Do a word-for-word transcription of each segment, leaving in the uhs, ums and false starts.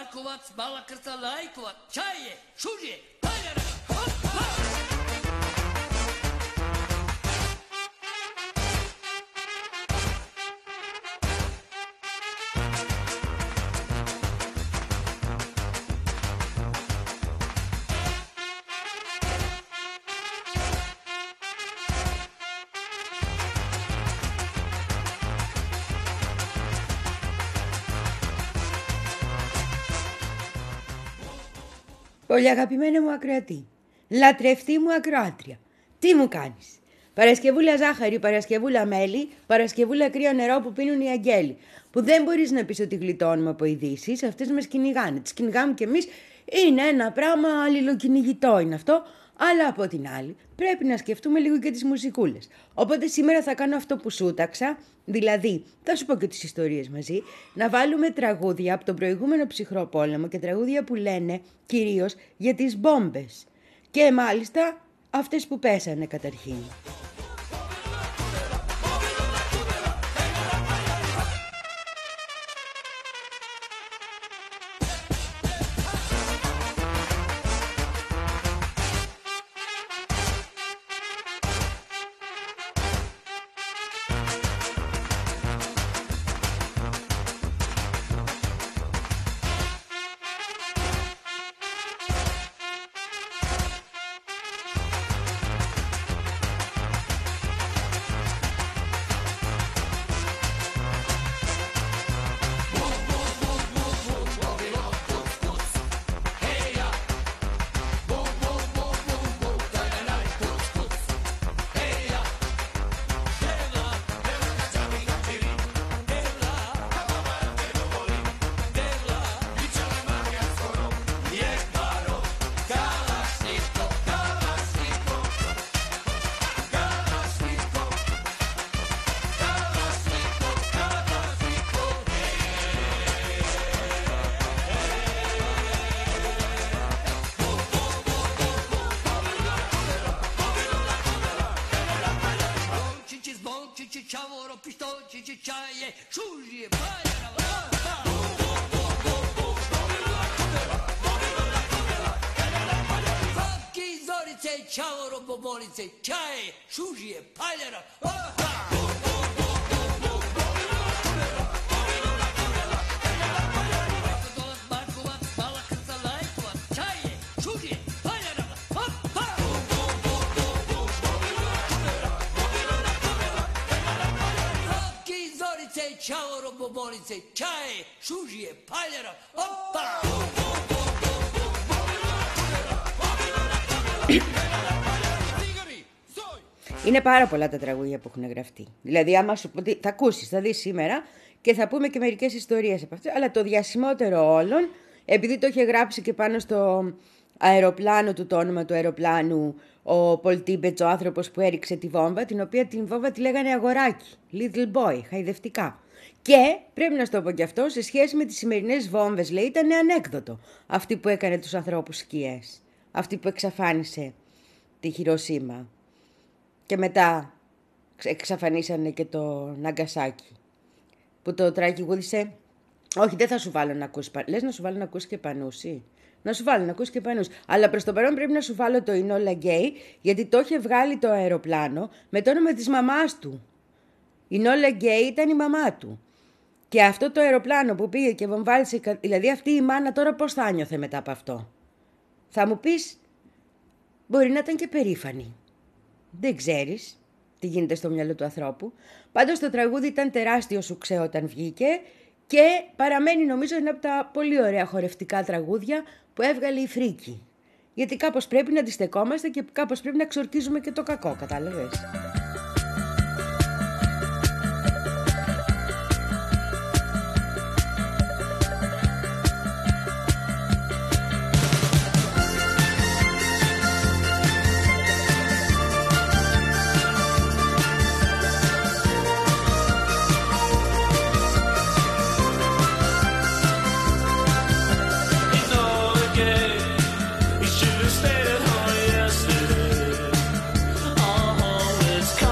Markovac, Balakrta, Lajkovac, Čaje, Šužje, Paljara, hoppa! Πολύ αγαπημένα μου ακροατή, λατρευτή μου ακροάτρια, τι μου κάνεις? Παρασκευούλα ζάχαρη, Παρασκευούλα μέλι, Παρασκευούλα κρύο νερό που πίνουν οι αγγέλοι. Που δεν μπορείς να πεις ότι γλιτώνουμε από ειδήσεις, αυτές μας κυνηγάνε. Τις κυνηγάμε κι εμείς, είναι ένα πράγμα αλληλοκυνηγητό είναι αυτό. Αλλά από την άλλη πρέπει να σκεφτούμε λίγο και τις μουσικούλες. Οπότε σήμερα θα κάνω αυτό που σούταξα, δηλαδή θα σου πω και τις ιστορίες μαζί, να βάλουμε τραγούδια από τον προηγούμενο ψυχρό πόλεμο και τραγούδια που λένε κυρίως για τις μπόμπες. Και μάλιστα αυτές που πέσανε καταρχήν. Είναι πάρα πολλά τα τραγούδια που έχουν γραφτεί. Δηλαδή, άμα σου πω, θα ακούσεις, θα δεις σήμερα και θα πούμε και μερικές ιστορίες από αυτό. Αλλά το διασημότερο όλων, επειδή το είχε γράψει και πάνω στο αεροπλάνο του, το όνομα του αεροπλάνου, ο Πολ Τίμπετς, ο άνθρωπος που έριξε τη βόμβα, την οποία την βόμβα τη λέγανε αγοράκι, little boy, χαϊδευτικά. Και πρέπει να σου το πω και αυτό, σε σχέση με τις σημερινές βόμβες, λέει, ήταν ανέκδοτο. Αυτή που έκανε τους ανθρώπους σκιές. Αυτή που εξαφάνισε τη Χιροσίμα. Και μετά εξαφανίσανε και το Ναγκασάκι. Που το τραγουδίσε. Όχι, δεν θα σου βάλω να ακούσει. Λες να σου βάλω να ακούσει και Πανούση. Να σου βάλω να ακούσει και Πανούση. Αλλά προς το παρόν πρέπει να σου βάλω το Ινόλα Γκέι, γιατί το είχε βγάλει το αεροπλάνο με το όνομα της μαμάς του. Η Ινόλα Γκέι ήταν η μαμά του. Και αυτό το αεροπλάνο που πήγε και βομβάρισε, δηλαδή αυτή η μάνα τώρα πώς θα νιώθε μετά από αυτό? Θα μου πεις, μπορεί να ήταν και περήφανη. Δεν ξέρεις τι γίνεται στο μυαλό του ανθρώπου. Πάντως το τραγούδι ήταν τεράστιο σουξέ όταν βγήκε και παραμένει νομίζω ένα από τα πολύ ωραία χορευτικά τραγούδια που έβγαλε η Φρίκη. Γιατί κάπως πρέπει να αντιστεκόμαστε και κάπως πρέπει να ξορκίζουμε και το κακό, κατάλαβες? Stayed at home yesterday. Oh, it's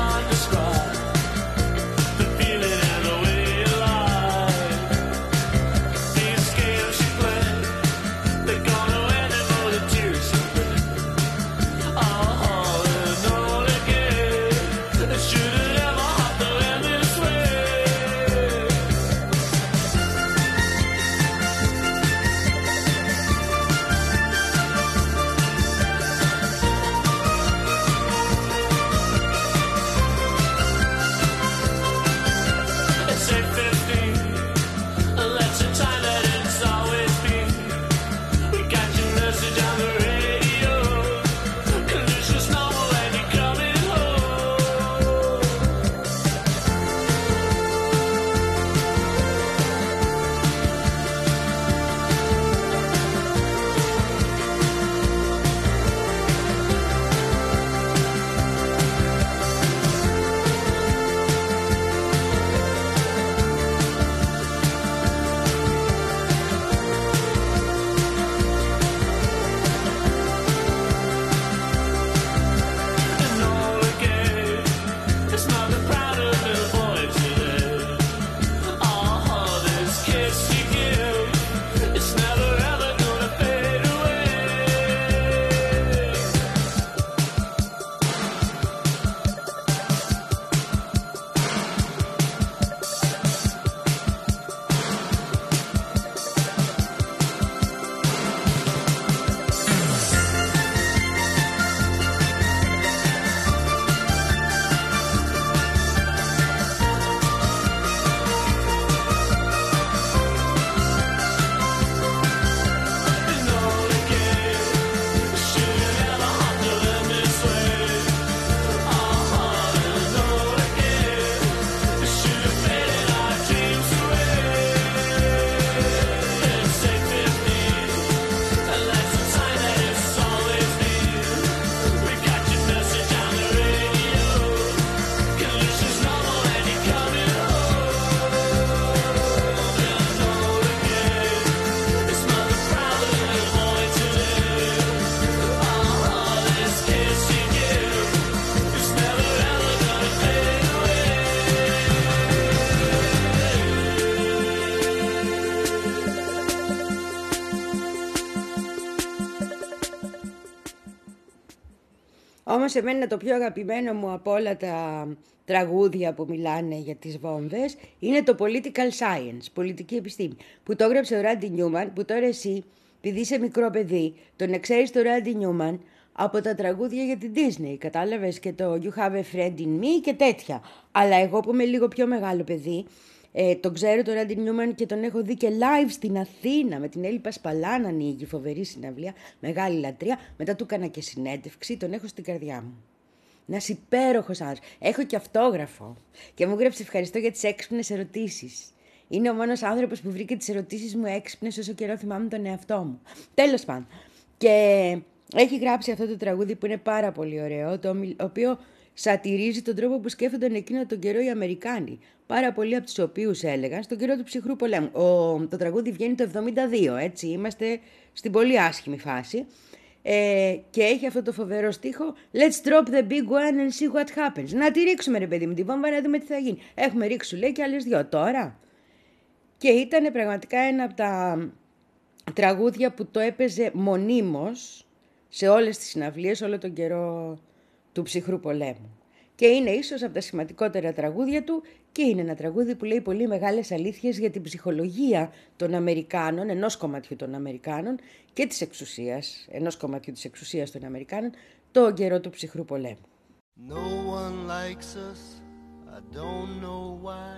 Όμως εμένα το πιο αγαπημένο μου από όλα τα τραγούδια που μιλάνε για τις βόμβες είναι το Political Science, πολιτική επιστήμη, που το έγραψε ο Ράντι Νιούμαν, που τώρα εσύ, επειδή είσαι μικρό παιδί, τον εξαίρεις το Ράντι Νιούμαν από τα τραγούδια για την Disney, κατάλαβες, και το You Have a Friend in Me και τέτοια. Αλλά εγώ που είμαι λίγο πιο μεγάλο παιδί, ε, τον ξέρω τον Ράντι Νιούμαν και τον έχω δει και live στην Αθήνα με την Έλλη Πασπαλά να ανοίγει, φοβερή συναυλία, μεγάλη λατρεία. Μετά του έκανα και συνέντευξη, τον έχω στην καρδιά μου. Ένας υπέροχος άνθρωπος. Έχω και αυτόγραφο και μου έγραψε ευχαριστώ για τις έξυπνες ερωτήσεις. Είναι ο μόνος άνθρωπος που βρήκε τις ερωτήσεις μου έξυπνες όσο καιρό θυμάμαι τον εαυτό μου. Τέλος πάντων. Και έχει γράψει αυτό το τραγούδι που είναι πάρα πολύ ωραίο, το οποίο σατυρίζει τον τρόπο που σκέφτονταν εκείνο τον καιρό οι Αμερικάνοι. Πάρα πολλοί από τους οποίους έλεγαν στον καιρό του ψυχρού πολέμου. Ο, το τραγούδι βγαίνει το εβδομήντα δύο, έτσι, είμαστε στην πολύ άσχημη φάση. Ε, και έχει αυτό το φοβερό στίχο Let's drop the big one and see what happens. Να τη ρίξουμε ρε παιδί μου τη βόμβα να δούμε τι θα γίνει. Έχουμε ρίξει σου λέει και άλλες δυο τώρα. Και ήταν πραγματικά ένα από τα τραγούδια που το έπαιζε μονίμως σε όλες τις συναυλίες όλο τον καιρό του ψυχρού πολέμου. Και είναι ίσως από τα σημαντικότερα τραγούδια του και είναι ένα τραγούδι που λέει πολύ μεγάλες αλήθειες για την ψυχολογία των Αμερικάνων, ενός κομματιού των Αμερικάνων και της εξουσίας, ενός κομματιού της εξουσίας των Αμερικάνων, τον καιρό του ψυχρού πολέμου. No one likes us, I don't know why.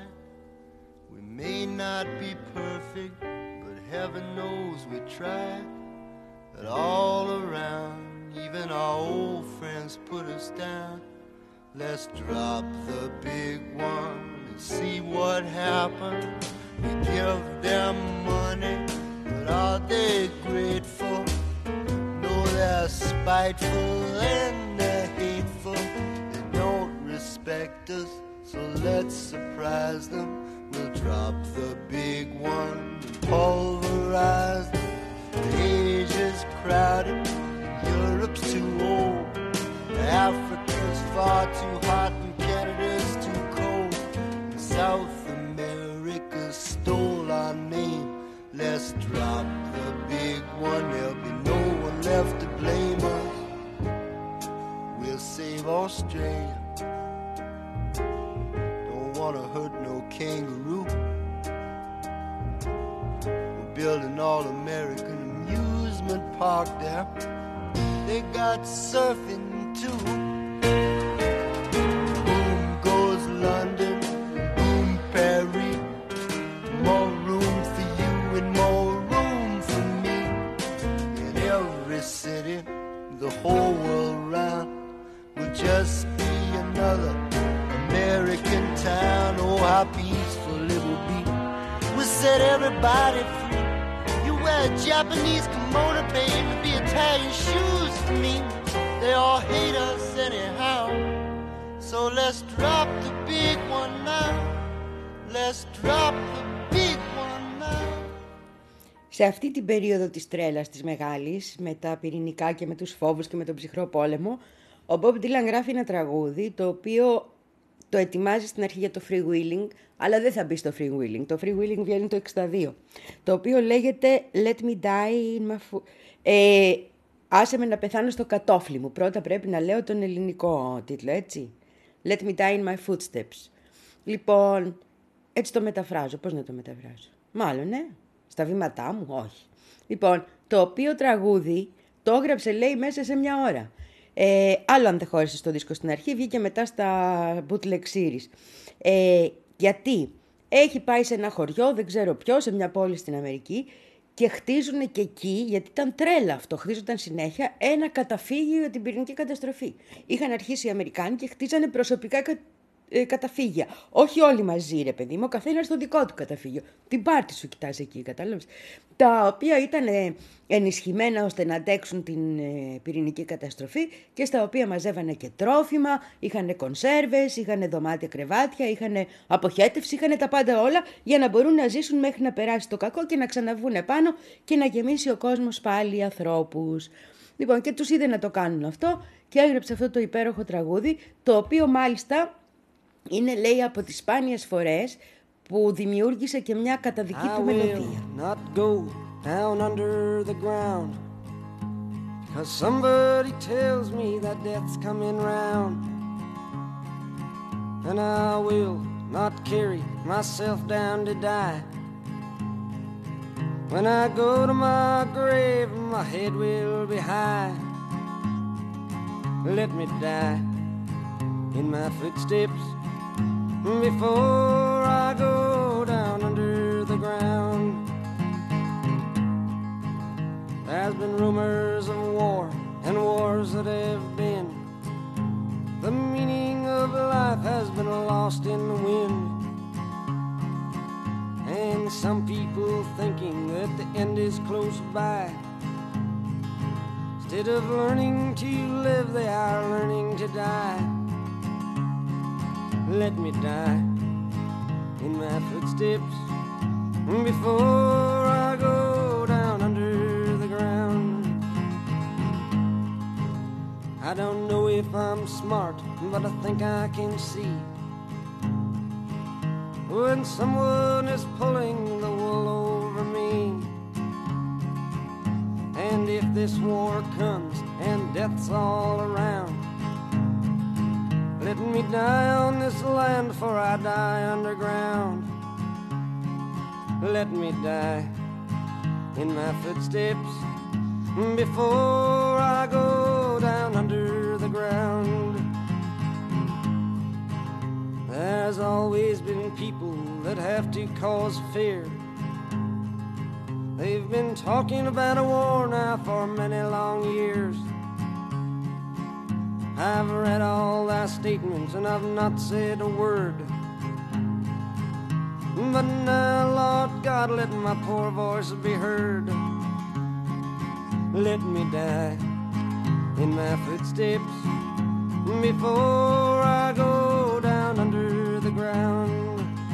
We may not be perfect, but heaven knows we try. But all around, even our old friends put us down. Let's drop the big one and see what happens. We give them money, but are they grateful? No, they're spiteful and they're hateful. They don't respect us, so let's surprise them. We'll drop the big one and pulverize them. Asia's crowded, Europe's too old, Africa's far too hot and Canada's too cold. South America stole our name. Let's drop the big one, there'll be no one left to blame us. We'll save Australia, don't wanna hurt no kangaroo. We're building all-American amusement park there. They got surfing too. Boom goes London, boom Paris. More room for you and more room for me. In every city, the whole world round will just be another American town. Oh, how peaceful it will be. We'll set everybody free. You wear a Japanese kimono, baby, be Italian shoes for me. They all hate us anyhow. So let's drop the big one now. Let's drop the big one now. Σε αυτή την περίοδο της τρέλας της μεγάλης, με τα πυρηνικά και με τους φόβους και με τον ψυχρό πόλεμο, ο Bob Dylan γράφει ένα τραγούδι το οποίο το ετοιμάζει στην αρχή για το freewheeling, αλλά δεν θα μπει στο freewheeling. Το freewheeling βγαίνει το εξήντα δύο, το οποίο λέγεται Let me die in my foot. Ε, άσε με να πεθάνω στο κατόφλι μου. Πρώτα πρέπει να λέω τον ελληνικό τίτλο, έτσι. Let me die in my footsteps. Λοιπόν, έτσι το μεταφράζω. Πώς να το μεταφράζω? Μάλλον, ναι. Στα βήματά μου, όχι. Λοιπόν, το οποίο τραγούδι το έγραψε, λέει, μέσα σε μια ώρα. Ε, άλλο αν δεν χώρισε στο δίσκο στην αρχή, βγήκε μετά στα bootleg series. Ε, γιατί έχει πάει σε ένα χωριό, δεν ξέρω ποιο, σε μια πόλη στην Αμερική, και χτίζουν και εκεί, γιατί ήταν τρέλα αυτό, χτίζονταν συνέχεια ένα καταφύγιο για την πυρηνική καταστροφή. Είχαν αρχίσει οι Αμερικάνοι και χτίζανε προσωπικά κα, ε, καταφύγια. Όχι όλοι μαζί, ρε παιδί μου, ο καθένας στο δικό του καταφύγιο. Την πάρτι σου κοιτάς εκεί, κατάλαβες. Τα οποία ήταν ε, ενισχυμένα ώστε να αντέξουν την ε, πυρηνική καταστροφή και στα οποία μαζεύανε και τρόφιμα, είχαν κονσέρβες, είχαν δωμάτια κρεβάτια, είχαν αποχέτευση, είχαν τα πάντα όλα για να μπορούν να ζήσουν μέχρι να περάσει το κακό και να ξαναβγούν επάνω και να γεμίσει ο κόσμος πάλι ανθρώπους. Λοιπόν, και τους είδε να το κάνουν αυτό και έγραψε αυτό το υπέροχο τραγούδι, το οποίο μάλιστα είναι, λέει, από τις σπάνιες φορές που δημιούργησε και μια καταδική του μελωδία. Not go down under the ground, Somebody tells me that death's coming round, and I will not carry myself down to die. When I go to my grave, my head will be high. Let me die in my footsteps before I go down under the ground. There's been rumors of war and wars that have been. The meaning of life has been lost in the wind. And some people thinking that the end is close by. Instead of learning to live, they are learning to die. Let me die in my footsteps before I go down under the ground. I don't know if I'm smart, but I think I can see when someone is pulling the wool over me. And if this war comes and death's all around, let me die on this land, for I die underground. Let me die in my footsteps before I go down under the ground. There's always been people that have to cause fear. They've been talking about a war now for many long years. I've read all their statements and I've not said a word. But now, Lord God, let my poor voice be heard. Let me die in my footsteps before I go down under the ground.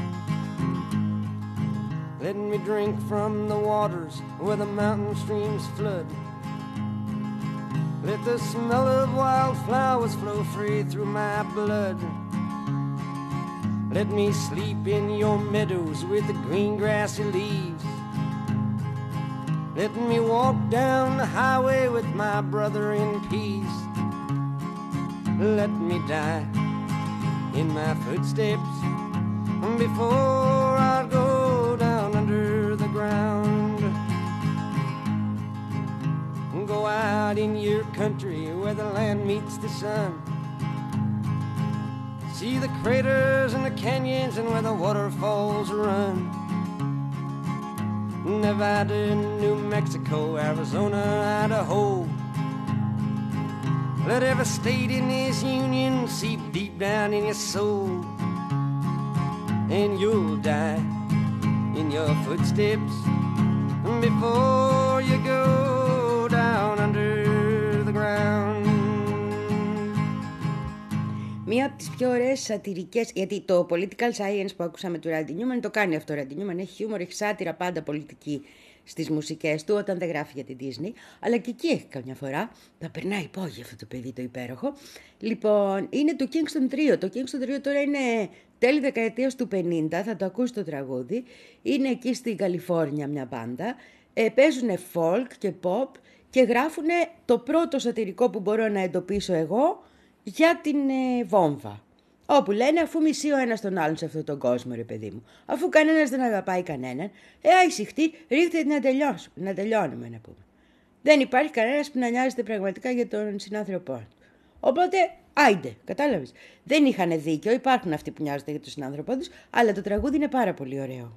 Let me drink from the waters where the mountain streams flood. Let the smell of wildflowers flow free through my blood. Let me sleep in your meadows with the green grassy leaves. Let me walk down the highway with my brother in peace. Let me die in my footsteps before I go down under the ground. Go out in your country where the land meets the sun. See the craters and the canyons and where the waterfalls run. Nevada, New Mexico, Arizona, Idaho. Let every state in this union seep deep down in your soul. And you'll die in your footsteps before you go down under the ground. Μία από τις πιο ωραίες σατυρικές, γιατί το political science που ακούσαμε του Randy Newman το κάνει αυτό. Ο Randy Newman έχει χιούμορ, έχει σάτυρα πάντα πολιτική στις μουσικές του όταν δεν γράφει για την Disney, αλλά και εκεί έχει καμιά φορά. Τα περνάει υπόγεια αυτό το παιδί το υπέροχο. Λοιπόν, είναι το Kingston Trio. Το Kingston Trio τώρα είναι τέλη δεκαετίας του πενήντα, θα το ακούσει το τραγούδι. Είναι εκεί στην Καλιφόρνια μια μπάντα. Ε, παίζουν folk και pop και γράφουν το πρώτο σατυρικό που μπορώ να εντοπίσω εγώ για την ε, βόμβα. Όπου λένε, αφού μισεί ο ένας τον άλλον σε αυτόν τον κόσμο, ρε παιδί μου, αφού κανένας δεν αγαπάει κανέναν, ε, άισιχτή, ρίχτε να τελειώσουμε, να τελειώνουμε, να πούμε. Δεν υπάρχει κανένας που να νοιάζεται πραγματικά για τον συνάνθρωπό του. Οπότε, άιντε, κατάλαβες. Δεν είχαν δίκιο, υπάρχουν αυτοί που νοιάζονται για τον συνάνθρωπό τους, αλλά το τραγούδι είναι πάρα πολύ ωραίο.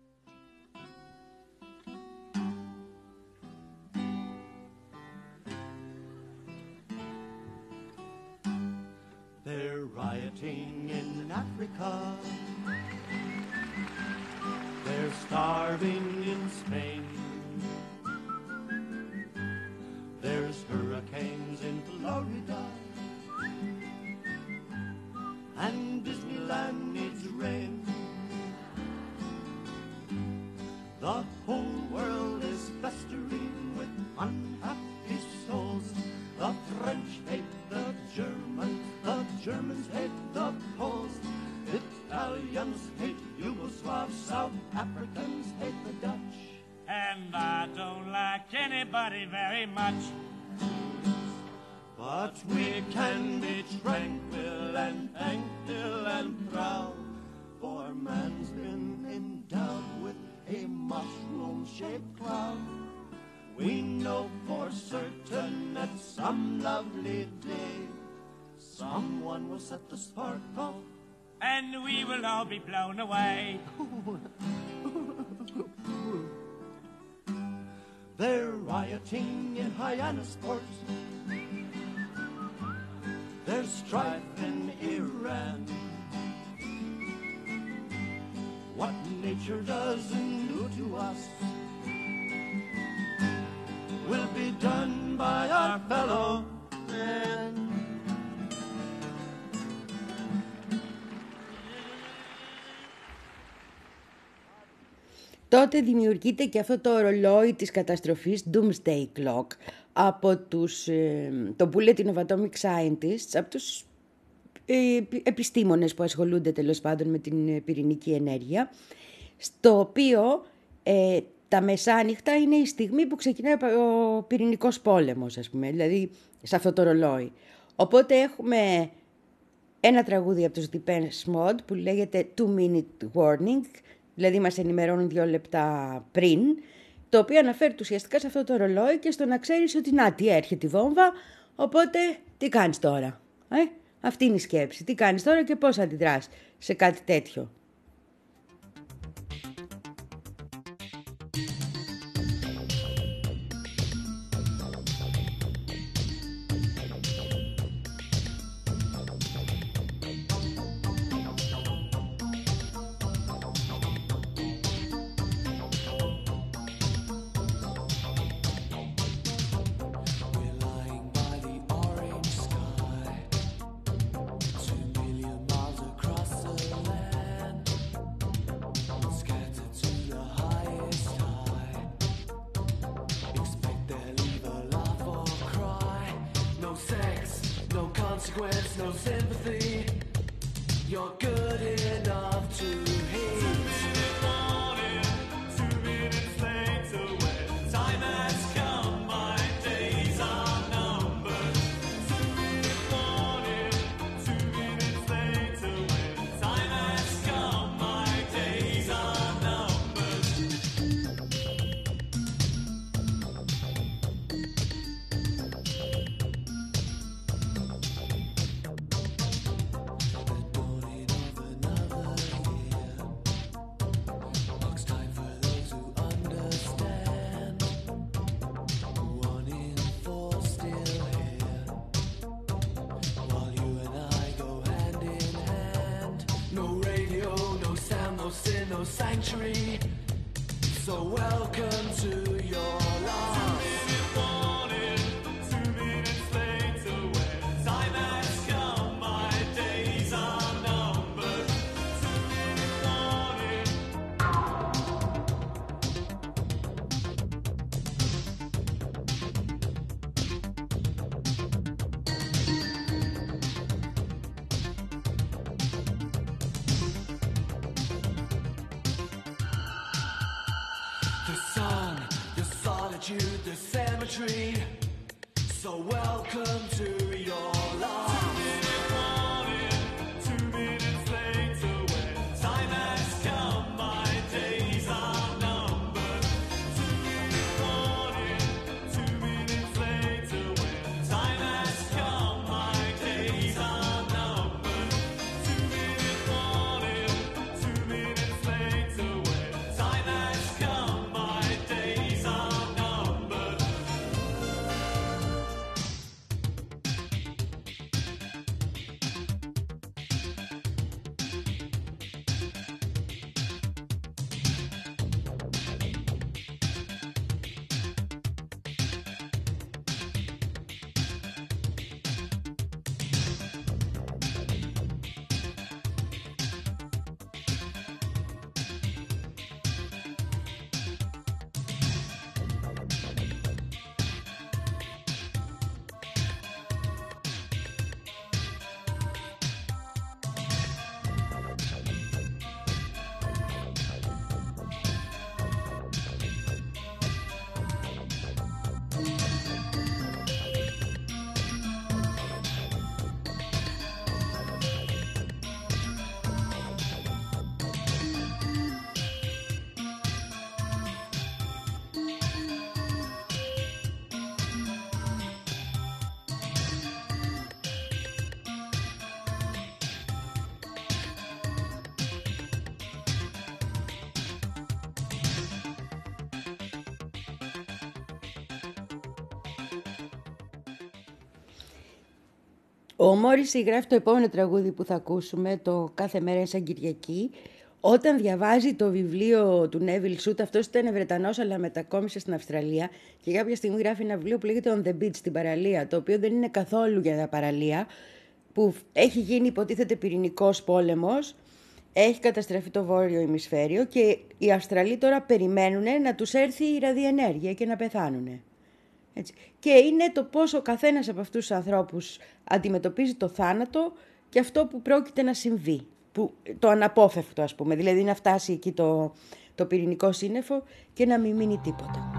They're rioting in Africa. They're starving in Spain. There's hurricanes in Florida. And Disneyland needs rain. The whole world is festering with unhappy souls. The French hate the Germans, the Germans hate the Poles, Italians hate Yugoslavs, South Africans hate the Dutch. And I don't like anybody very much. But we can be tranquil and thankful and proud, for man's been endowed with a mushroom-shaped cloud. We know for certain that some lovely day someone will set the spark off, and we will all be blown away. They're rioting in Hyannisport. There's strife in Iran. What nature doesn't do to us will be done by our fellow man. Τότε δημιουργείται και αυτό το ρολόι της καταστροφής Doomsday Clock από τους, ε, το Bulletin of Atomic Scientists, από τους ε, επιστήμονες που ασχολούνται τέλος πάντων με την πυρηνική ενέργεια, στο οποίο ε, τα μεσάνυχτα είναι η στιγμή που ξεκινάει ο πυρηνικός πόλεμος, ας πούμε, δηλαδή σε αυτό το ρολόι. Οπότε έχουμε ένα τραγούδι από τους Depeche Mode που λέγεται Two Minute Warning, δηλαδή μας ενημερώνουν δύο λεπτά πριν, το οποίο αναφέρει ουσιαστικά σε αυτό το ρολόι και στο να ξέρεις ότι να, τι έρχεται η βόμβα, οπότε τι κάνεις τώρα. Ε? Αυτή είναι η σκέψη. Τι κάνεις τώρα και πώς αντιδράς σε κάτι τέτοιο. No sympathy, you're good enough to hate. Two minutes morning, two minutes later, when time has come, my days are numbered. Two minutes morning, two minutes later, when time has come, my days are numbered. No sanctuary, so welcome to your life. Two minutes morning, two minutes later, when time has come, my days are numbered. Two minutes morning. The sun, the solitude, the cemetery, so welcome to your life. Two minutes morning, two minutes later, when time has come, my days are numbered. Two minutes morning, two minutes later, when time has come, my days are numbered. Two minutes morning, two minutes later, when time has come, my days are numbered. Ο Μόρισι γράφει το επόμενο τραγούδι που θα ακούσουμε, το «Κάθε μέρα σαν Κυριακή». Όταν διαβάζει το βιβλίο του Νέβιλ Σούτ, αυτός ήταν Βρετανός αλλά μετακόμισε στην Αυστραλία και κάποια στιγμή γράφει ένα βιβλίο που λέγεται On the Beach, στην παραλία, το οποίο δεν είναι καθόλου για τα παραλία, που έχει γίνει υποτίθεται πυρηνικός πόλεμος, έχει καταστραφεί το βόρειο ημισφαίριο και οι Αυστραλοί τώρα περιμένουν να τους έρθει η ραδιενέργεια και να πεθάνουν. Έτσι. Και είναι το πώς ο καθένας από αυτούς τους ανθρώπους αντιμετωπίζει το θάνατο και αυτό που πρόκειται να συμβεί. Που, το αναπόφευκτο, ας πούμε, δηλαδή να φτάσει εκεί το, το πυρηνικό σύννεφο και να μην μείνει τίποτα.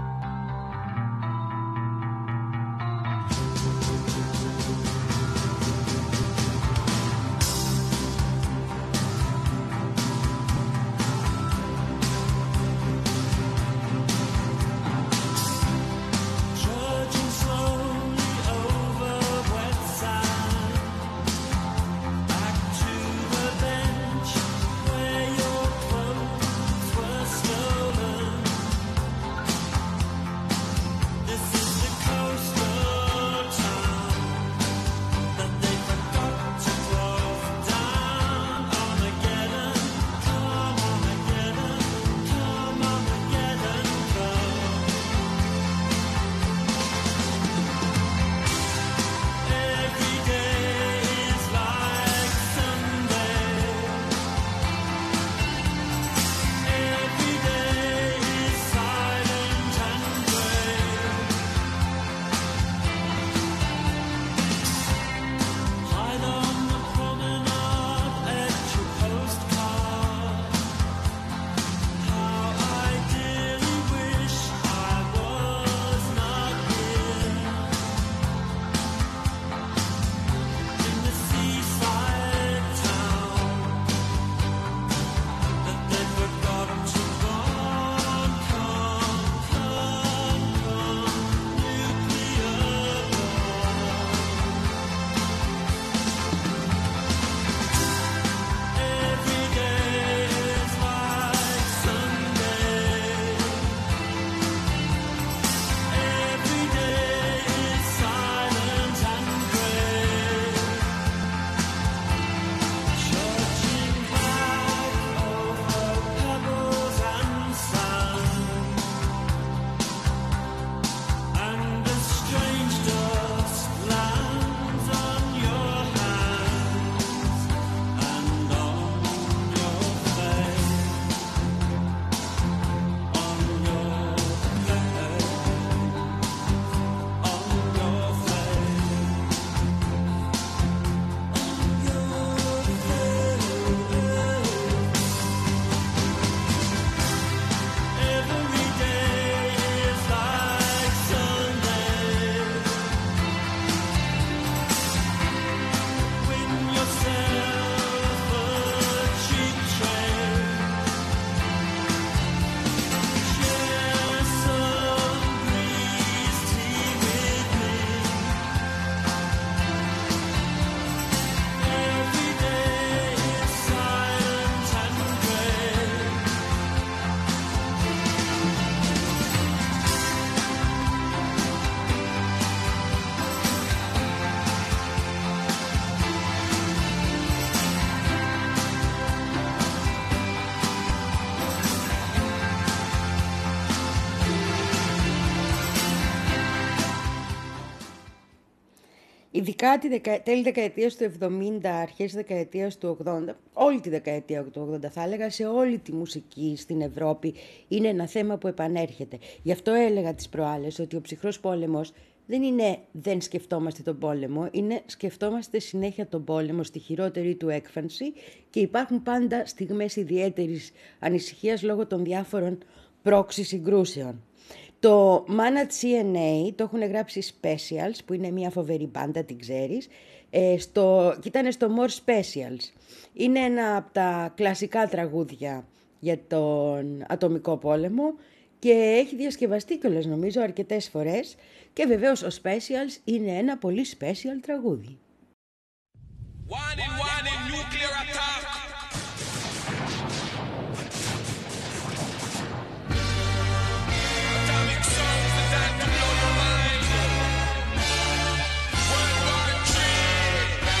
Ειδικά τη δεκα... τέλη δεκαετίας του εβδομήντα, αρχές δεκαετίας του ογδόντα, όλη τη δεκαετία του ογδόντα θα έλεγα, σε όλη τη μουσική στην Ευρώπη είναι ένα θέμα που επανέρχεται. Γι' αυτό έλεγα τις προάλλες ότι ο ψυχρός πόλεμος δεν είναι δεν σκεφτόμαστε τον πόλεμο, είναι σκεφτόμαστε συνέχεια τον πόλεμο στη χειρότερη του έκφανση και υπάρχουν πάντα στιγμές ιδιαίτερης ανησυχίας λόγω των διάφορων πρόξι συγκρούσεων. Το Mana σι εν έι το έχουν γράψει Specials, που είναι μια φοβερή μπάντα, την ξέρεις, ε, στο, και ήταν στο More Specials. Είναι ένα από τα κλασικά τραγούδια για τον ατομικό πόλεμο και έχει διασκευαστεί κιόλας νομίζω αρκετές φορές και βεβαίως ο Specials είναι ένα πολύ special τραγούδι. Warning, warning, nuclear attack! Atomic songs designed to blow your mind. World War Three.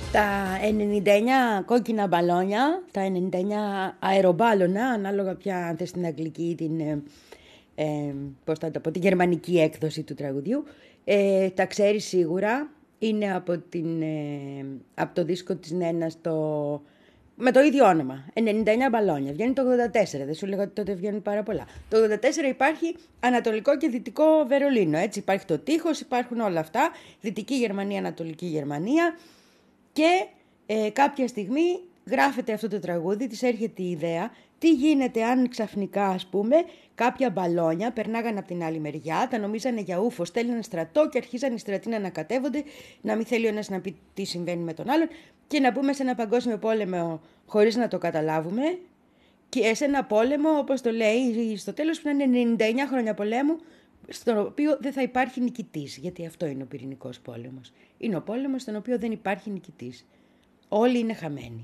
Τα ενενήντα εννιά κόκκινα μπαλόνια, τα ενενήντα εννιά αερομπάλωνα, ανάλογα πια αν θες την αγγλική ή την, ε, ε, πώς θα το πω, την γερμανική έκδοση του τραγουδιού, ε, τα ξέρεις σίγουρα, είναι από, την, ε, από το δίσκο της Νένας το, με το ίδιο όνομα, ενενήντα εννιά μπαλόνια, βγαίνει το ογδόντα τέσσερα, δεν σου λέγα ότι τότε βγαίνουν πάρα πολλά. Το ογδόντα τέσσερα υπάρχει Ανατολικό και Δυτικό Βερολίνο, έτσι υπάρχει το τείχος, υπάρχουν όλα αυτά, Δυτική Γερμανία, Ανατολική Γερμανία. Και ε, κάποια στιγμή γράφεται αυτό το τραγούδι, της έρχεται η ιδέα τι γίνεται αν ξαφνικά, ας πούμε, κάποια μπαλόνια περνάγανε από την άλλη μεριά, τα νομίζανε για ούφο, στέλνανε στρατό και αρχίζαν οι στρατοί να ανακατεύονται, να μην θέλει ο ένας να πει τι συμβαίνει με τον άλλον και να πούμε σε ένα παγκόσμιο πόλεμο χωρίς να το καταλάβουμε και σε ένα πόλεμο, όπως το λέει στο τέλος, που είναι ενενήντα εννιά χρόνια πολέμου, στον οποίο δεν θα υπάρχει νικητής, γιατί αυτό είναι ο πυρηνικός πόλεμος. Είναι ο πόλεμος στον οποίο δεν υπάρχει νικητής. Όλοι είναι χαμένοι.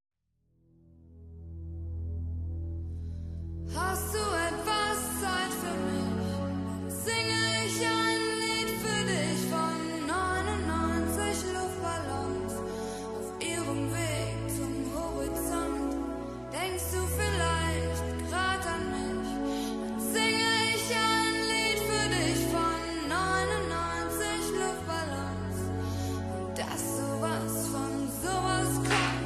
Hast du etwas Zeit für mich? Singe ich ein Lied für dich von neunundneunzig Luftballons auf ihrem Weg zum Horizont. Denkst du vielleicht grad an mich? Dann singe ich ein Lied für dich von neunundneunzig Luftballons und dass sowas von sowas kommt.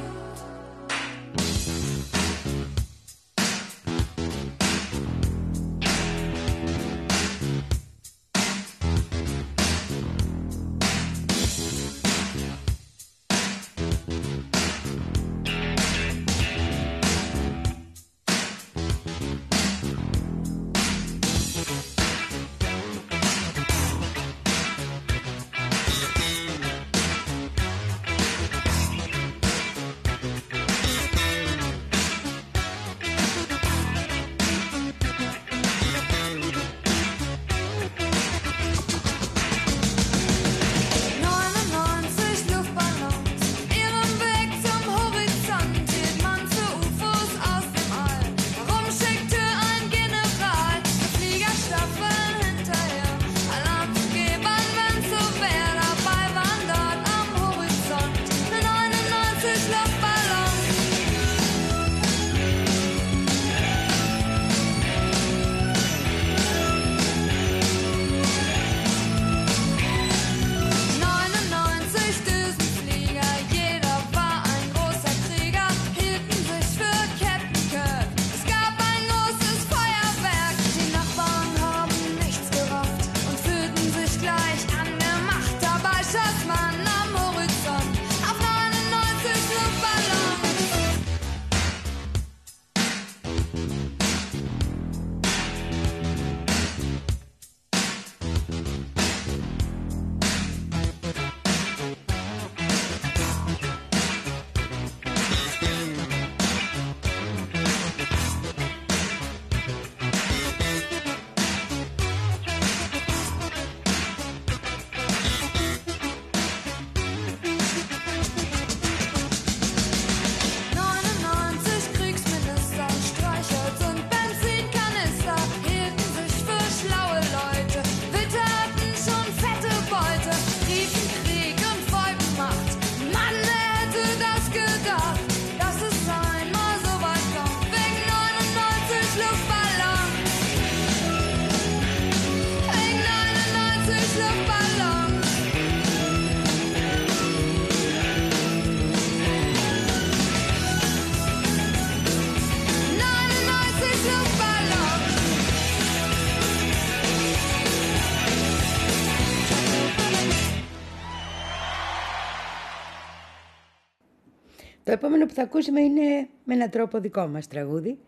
Το επόμενο που θα ακούσουμε είναι με έναν τρόπο δικό μας τραγούδι,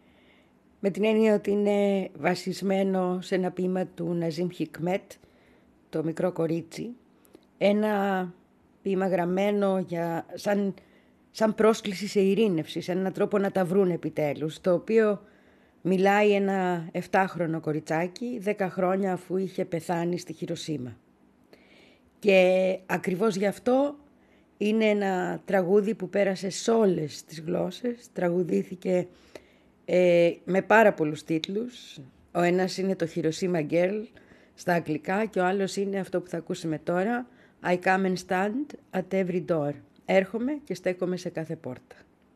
με την έννοια ότι είναι βασισμένο σε ένα ποίημα του Ναζίμ Χικμέτ, το μικρό κορίτσι, ένα ποίημα γραμμένο για, σαν, σαν πρόσκληση σε ειρήνευση, σαν έναν τρόπο να τα βρουν επιτέλους, το οποίο μιλάει ένα εφτάχρονο κοριτσάκι, δέκα χρόνια αφού είχε πεθάνει στη Χιροσίμα. Και ακριβώς γι' αυτό είναι ένα τραγούδι που πέρασε σε όλες τις γλώσσες, τραγουδήθηκε ε, με πάρα πολλούς τίτλους. Ο ένας είναι το Hiroshima Girl στα αγγλικά και ο άλλος είναι αυτό που θα ακούσουμε τώρα, I come and stand at every door. έρχομαι και στέκομαι σε κάθε πόρτα.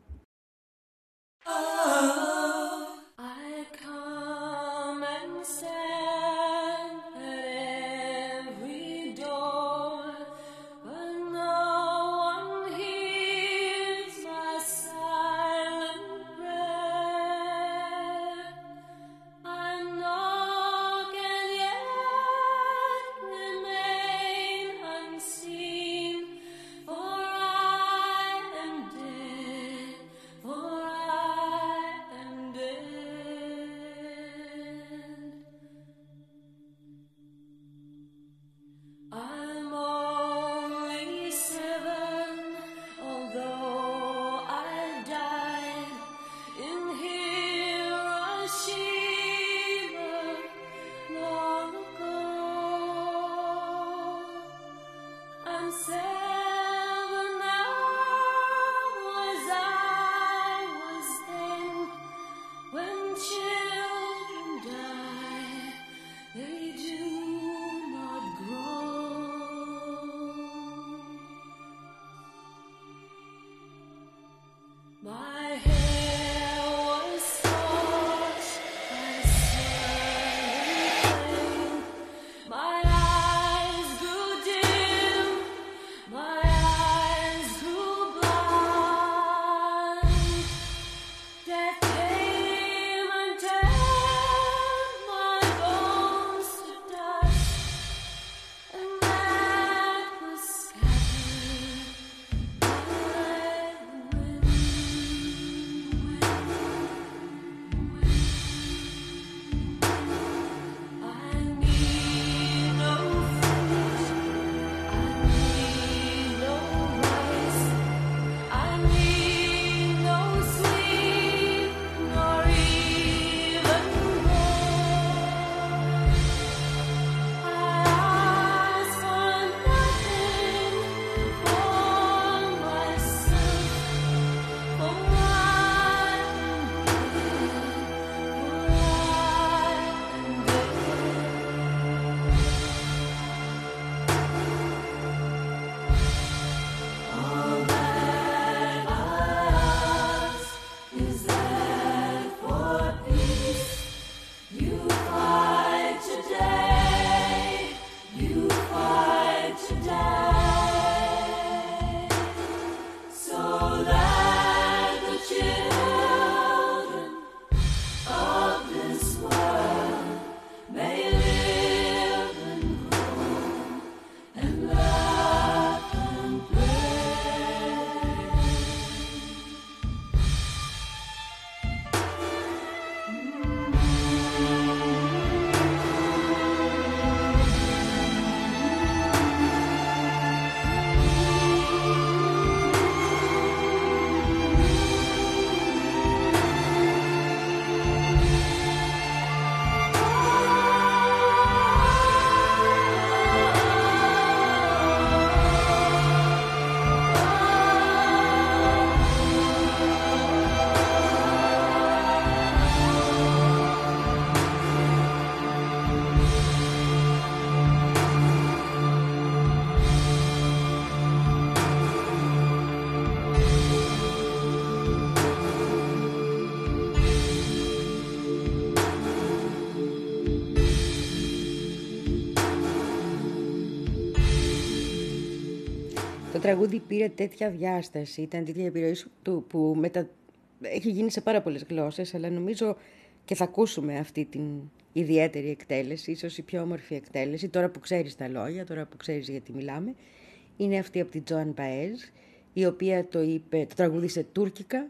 Το τραγούδι πήρε τέτοια διάσταση, ήταν τέτοια επιρροή του που μετα... έχει γίνει σε πάρα πολλές γλώσσες, αλλά νομίζω και θα ακούσουμε αυτή την ιδιαίτερη εκτέλεση, ίσως η πιο όμορφη εκτέλεση, τώρα που ξέρεις τα λόγια, τώρα που ξέρεις γιατί μιλάμε, είναι αυτή από την Τζοάν Μπαέζ, η οποία το, είπε, το τραγούδισε τουρκικά,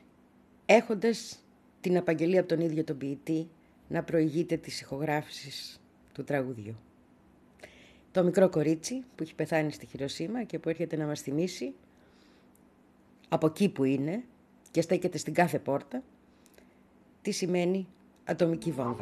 έχοντας την απαγγελία από τον ίδιο τον ποιητή να προηγείται της ηχογράφησης του τραγουδιού. Το μικρό κορίτσι που έχει πεθάνει στη Χιροσίμα και που έρχεται να μας θυμίσει από εκεί που είναι και στέκεται στην κάθε πόρτα τι σημαίνει ατομική βόμβα.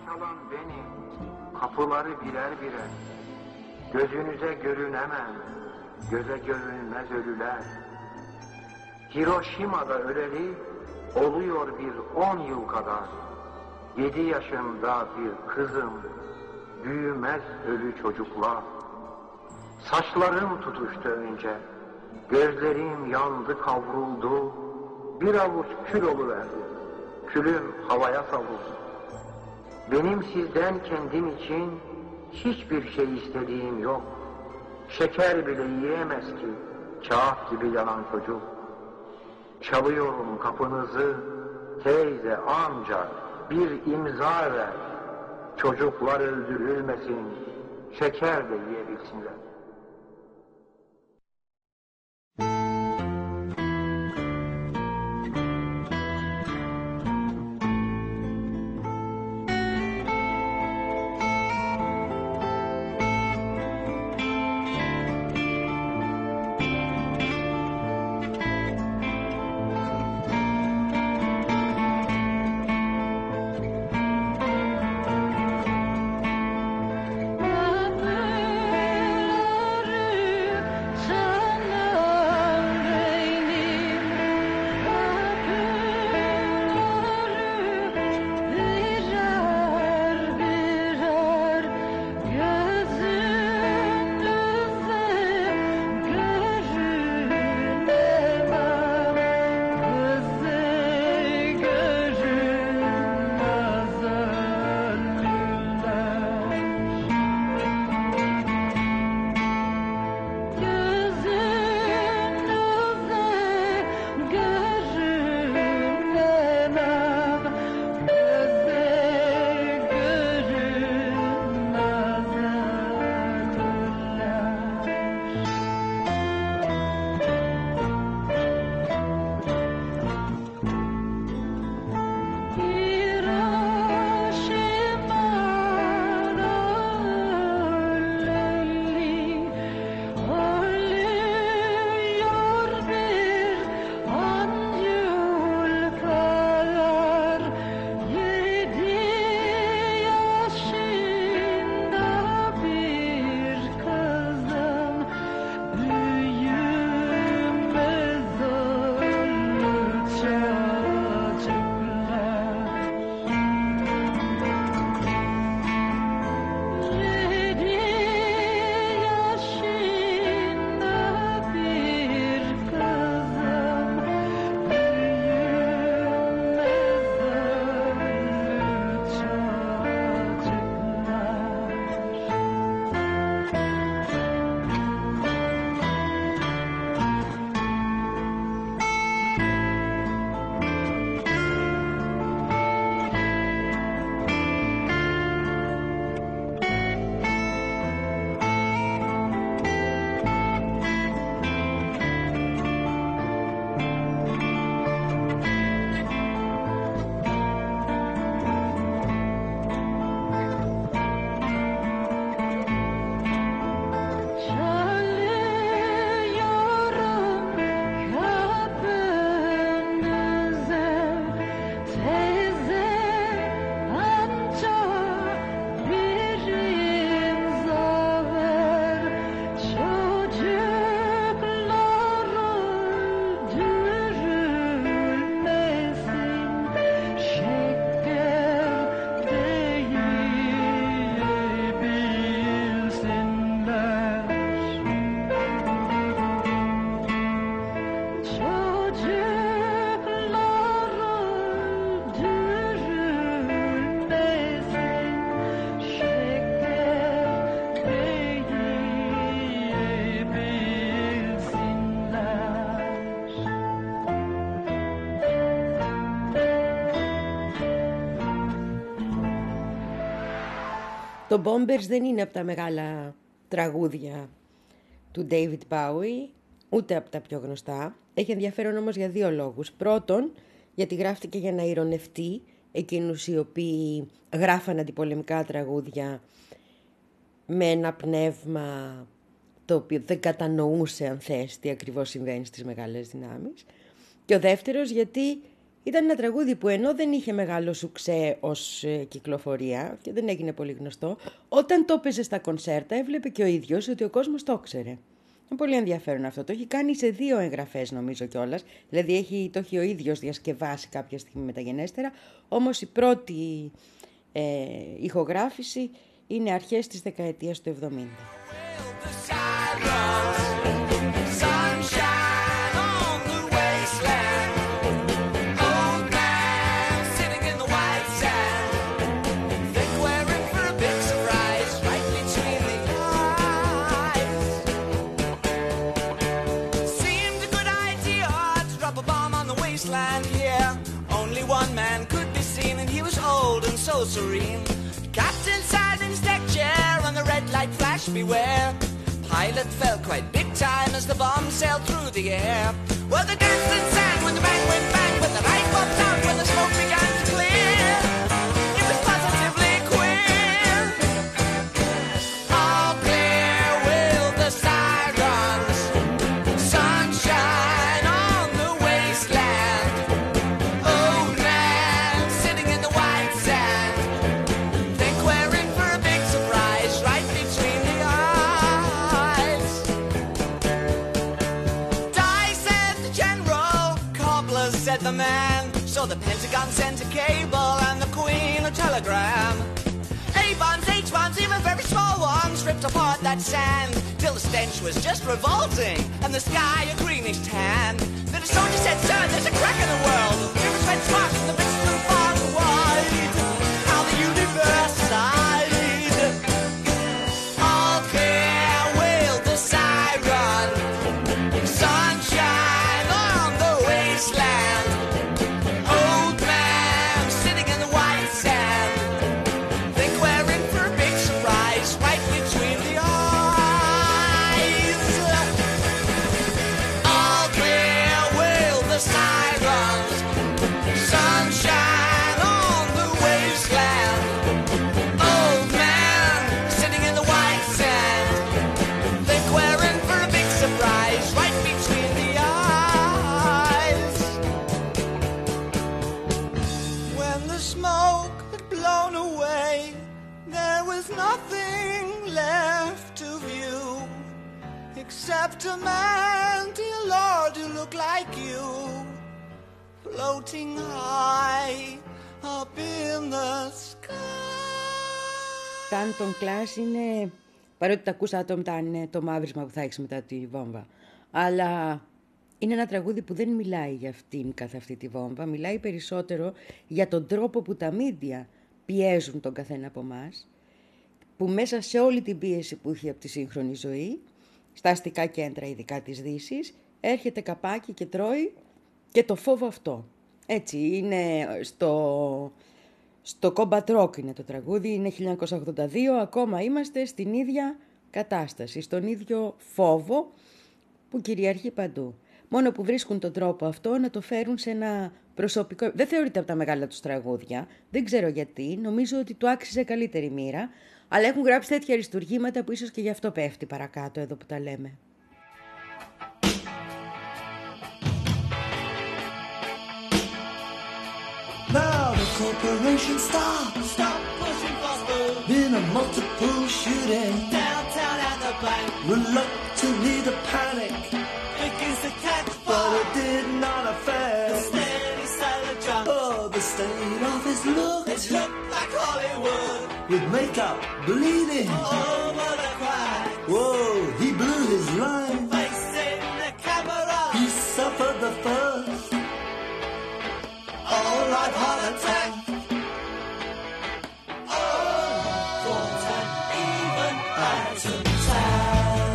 Kapıları birer birer, gözünüze görünemem, göze görünmez ölüler. Hiroşima'da öleli oluyor bir on yıl kadar. Yedi yaşında bir kızım, büyümez ölü çocuklar. Saçlarım tutuştu önce, Gözlerim yandı kavruldu, bir avuç kül oluverdi. Külüm havaya savruldu. Benim sizden kendim için hiçbir şey istediğim yok. Şeker bile yiyemez ki kağıt gibi yanan çocuk. Çalıyorum kapınızı, teyze, amca, bir imza ver. Çocuklar öldürülmesin, şeker de yiyebilsinler. Το Bombers δεν είναι από τα μεγάλα τραγούδια του David Bowie, ούτε από τα πιο γνωστά. Έχει ενδιαφέρον όμως για δύο λόγους. Πρώτον, γιατί γράφτηκε για να ειρωνευτεί εκείνους οι οποίοι γράφαν αντιπολεμικά τραγούδια με ένα πνεύμα το οποίο δεν κατανοούσε, αν θες, τι ακριβώς συμβαίνει στις μεγάλες δυνάμεις. Και ο δεύτερος, γιατί ήταν ένα τραγούδι που ενώ δεν είχε μεγάλο σουξέ ως ε, κυκλοφορία και δεν έγινε πολύ γνωστό, όταν το έπαιζε στα κονσέρτα έβλεπε και ο ίδιος ότι ο κόσμος το ήξερε. Είναι πολύ ενδιαφέρον αυτό. Το έχει κάνει σε δύο εγγραφές νομίζω κιόλας. Δηλαδή έχει, το έχει ο ίδιος διασκευάσει κάποια στιγμή μεταγενέστερα. Όμως η πρώτη ε, ηχογράφηση είναι αρχές της δεκαετίας του εβδομήντα. Sunshine. wasteland here. Only one man could be seen, and he was old and so serene. Captain sat in his deck chair, and the red light flashed, beware. Pilot felt quite big time as the bomb sailed through the air. Well, the dancing sang when the bang went bang, when the light popped out, when the smoke began to clear. It was positively queer. All clear will the sirens, sunshine on the wasteland. Old man sitting in the white sand. Think we're in for a big surprise right between the eyes. Die, said the general. Cobbler, said the man. So the Pentagon sent a cable and the Queen a telegram. A-bombs, H-bombs, even very small ones ripped apart that sand till the stench was just revolting and the sky a greenish tan. Then a soldier said, sir, there's a crack in the world. Rivers went sparks and the bits flew far and wide. How the universe sighed. All clear wailed the siren. Sunshine on the wasteland. Old man sitting in the white sand. Think we're in for a big surprise right between the eyes. All clear wail the sirens. Sunshine on the wasteland. Old man sitting in the white sand. Think we're in for a big surprise right between the eyes. When the smoke had blown away, there was nothing left to view except a man, dear Lord, who looked like you, floating high up in the sky. Κάνton Clash είναι, παρότι τα ακούσα άτομα, είναι το μαύρισμα που θα έχεις μετά τη βόμβα. Αλλά είναι ένα τραγούδι που δεν μιλάει για αυτήν καθ' αυτή τη βόμβα, μιλάει περισσότερο για τον τρόπο που τα μίντια πιέζουν τον καθένα από εμάς, που μέσα σε όλη την πίεση που έχει από τη σύγχρονη ζωή, στα αστικά κέντρα ειδικά της Δύσης, έρχεται καπάκι και τρώει και το φόβο αυτό. Έτσι, είναι στο, στο Combat Rock είναι το τραγούδι, είναι χίλια εννιακόσια ογδόντα δύο, ακόμα είμαστε στην ίδια κατάσταση, στον ίδιο φόβο που κυριαρχεί παντού. Μόνο που βρίσκουν τον τρόπο αυτό να το φέρουν σε ένα προσωπικό... Δεν θεωρείται από τα μεγάλα τους τραγούδια, δεν ξέρω γιατί, νομίζω ότι του άξιζε καλύτερη μοίρα, αλλά έχουν γράψει τέτοια αριστουργήματα που ίσως και γι' αυτό πέφτει παρακάτω εδώ που τα λέμε. Now the corporations stop, stop pushing fossil in a multiple shooting downtown at the bank. Reluctantly to panic begins to catch fire, but it did not affect the steady silent jump. Oh, the state of his look, it looked like Hollywood with makeup bleeding over the crack. Whoa, he blew his line, facing the camera. He suffered the first all-right heart attack. Oh, fought an even atom attack.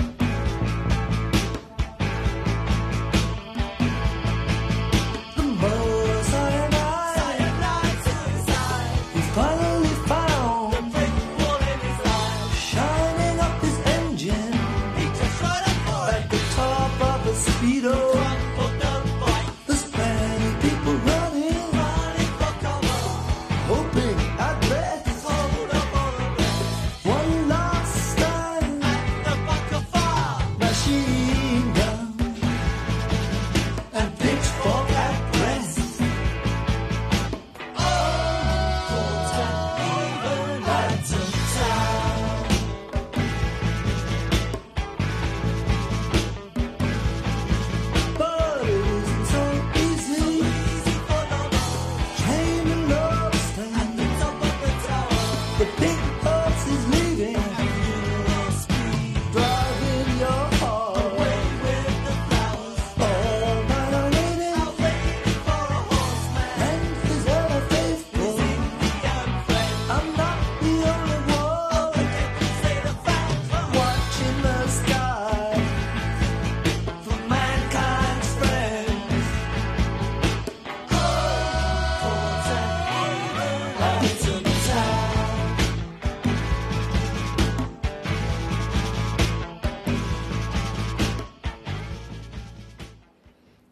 The more cyanide, cyanide suicide. He finally found the brick wall in his life, shining up his engine. He just right up for it at the top of the speedo. Crumpled the bike. There's plenty people running, running for cover.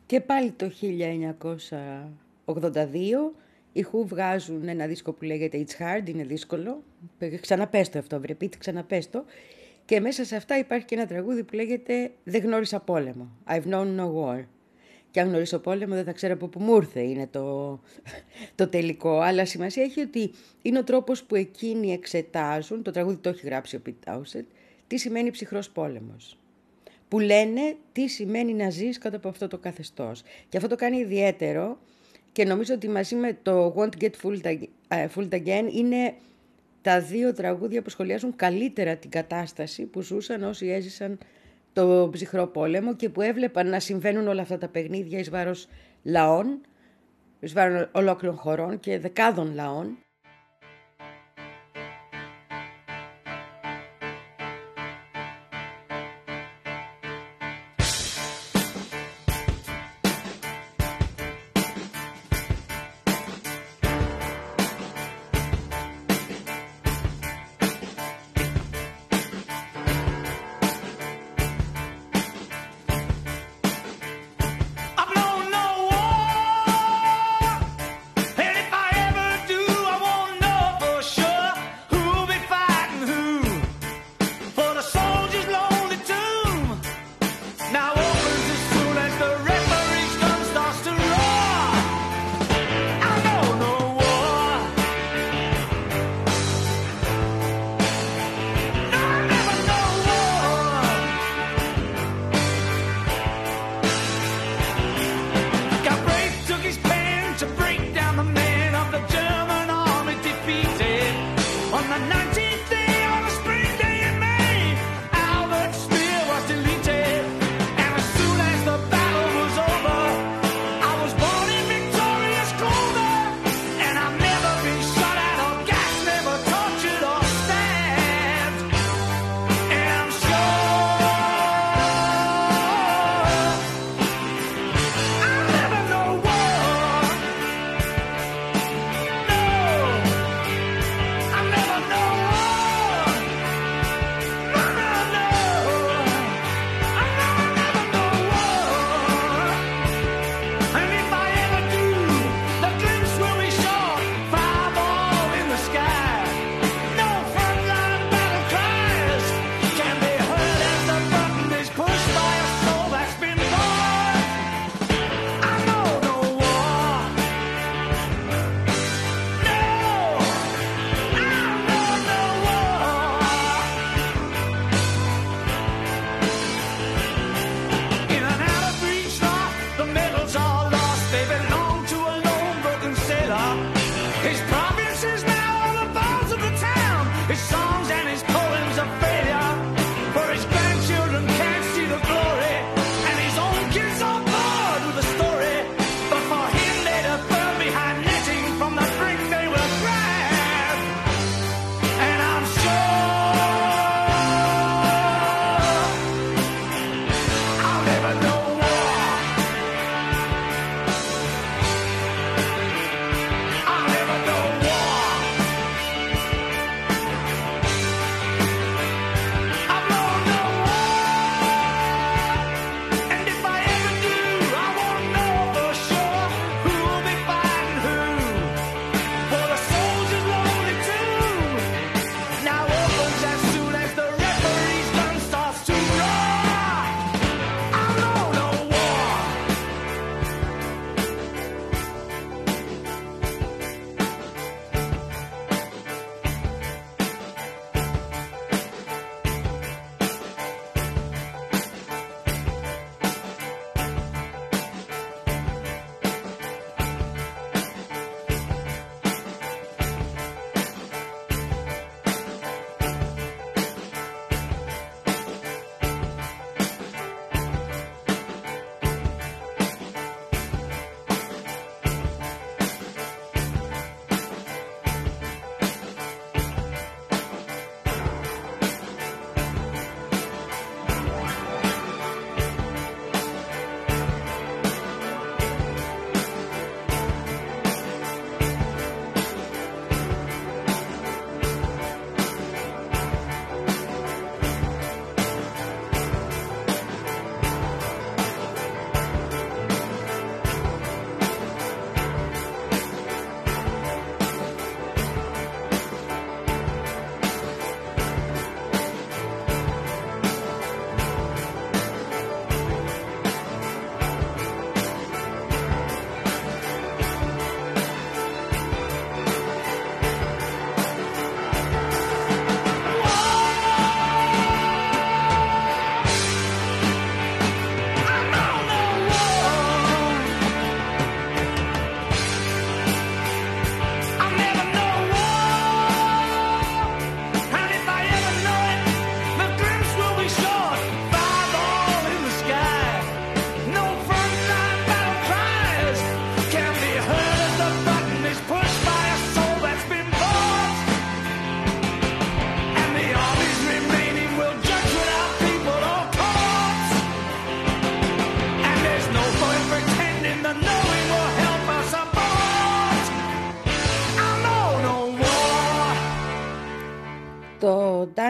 Και πάλι το χίλια εννιακόσια ογδόντα δύο οι Who βγάζουν ένα δίσκο που λέγεται It's Hard, είναι δύσκολο. Ξαναπες το αυτό, βρεπίτη, ξαναπες το. Και μέσα σε αυτά υπάρχει και ένα τραγούδι που λέγεται Δεν γνώρισα πόλεμο, I've known no war. Και αν γνωρίσω πόλεμο δεν θα ξέρω από πού μου ήρθε, είναι το, το τελικό. Αλλά σημασία έχει ότι είναι ο τρόπος που εκείνοι εξετάζουν, το τραγούδι το έχει γράψει ο Pete Townshend, τι σημαίνει ψυχρός πόλεμος. Που λένε τι σημαίνει να ζεις κάτω από αυτό το καθεστώς. Και αυτό το κάνει ιδιαίτερο και νομίζω ότι μαζί με το Won't Get Fooled Again είναι τα δύο τραγούδια που σχολιάζουν καλύτερα την κατάσταση που ζούσαν όσοι έζησαν το ψυχρό πόλεμο και που έβλεπαν να συμβαίνουν όλα αυτά τα παιχνίδια εις βάρος λαών, εις βάρος ολόκληρων χωρών και δεκάδων λαών. I've known no war, and if I ever do, I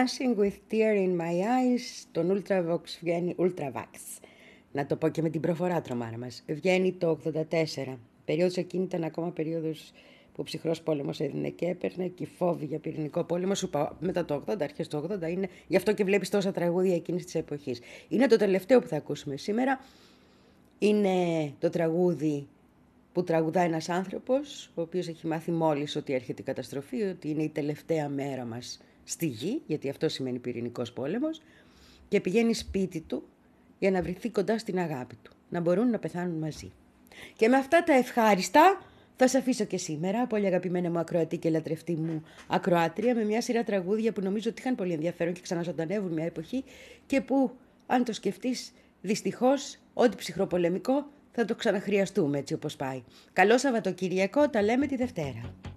Dancing with Tear in My Eyes, τον Ultravox βγαίνει, Ultravax, να το πω και με την προφορά τρομάρα μας, βγαίνει το ογδόντα τέσσερα. Περίοδος εκείνη ήταν ακόμα περίοδος που ο ψυχρός πόλεμος έδινε και έπαιρνε και οι φόβοι για πυρηνικό πόλεμο, σου είπα, μετά το ογδόντα, αρχές του ογδόντα είναι, γι' αυτό και βλέπεις τόσα τραγούδια εκείνης της εποχής. Είναι το τελευταίο που θα ακούσουμε σήμερα, είναι το τραγούδι που τραγουδά ένας άνθρωπος, ο οποίος έχει μάθει μόλις ότι έρχεται η καταστροφή, ότι είναι η τελευταία μέρα μας στη γη, γιατί αυτό σημαίνει πυρηνικός πόλεμος, και πηγαίνει σπίτι του για να βρεθεί κοντά στην αγάπη του, να μπορούν να πεθάνουν μαζί. Και με αυτά τα ευχάριστα θα σε αφήσω και σήμερα, πολύ αγαπημένα μου ακροατή και λατρευτή μου ακροάτρια, με μια σειρά τραγούδια που νομίζω ότι είχαν πολύ ενδιαφέρον και ξαναζωντανεύουν μια εποχή και που, αν το σκεφτείς, δυστυχώς, ό,τι ψυχροπολεμικό θα το ξαναχρειαστούμε έτσι όπως πάει. Καλό Σαββατοκύριακο, τα λέμε τη Δευτέρα.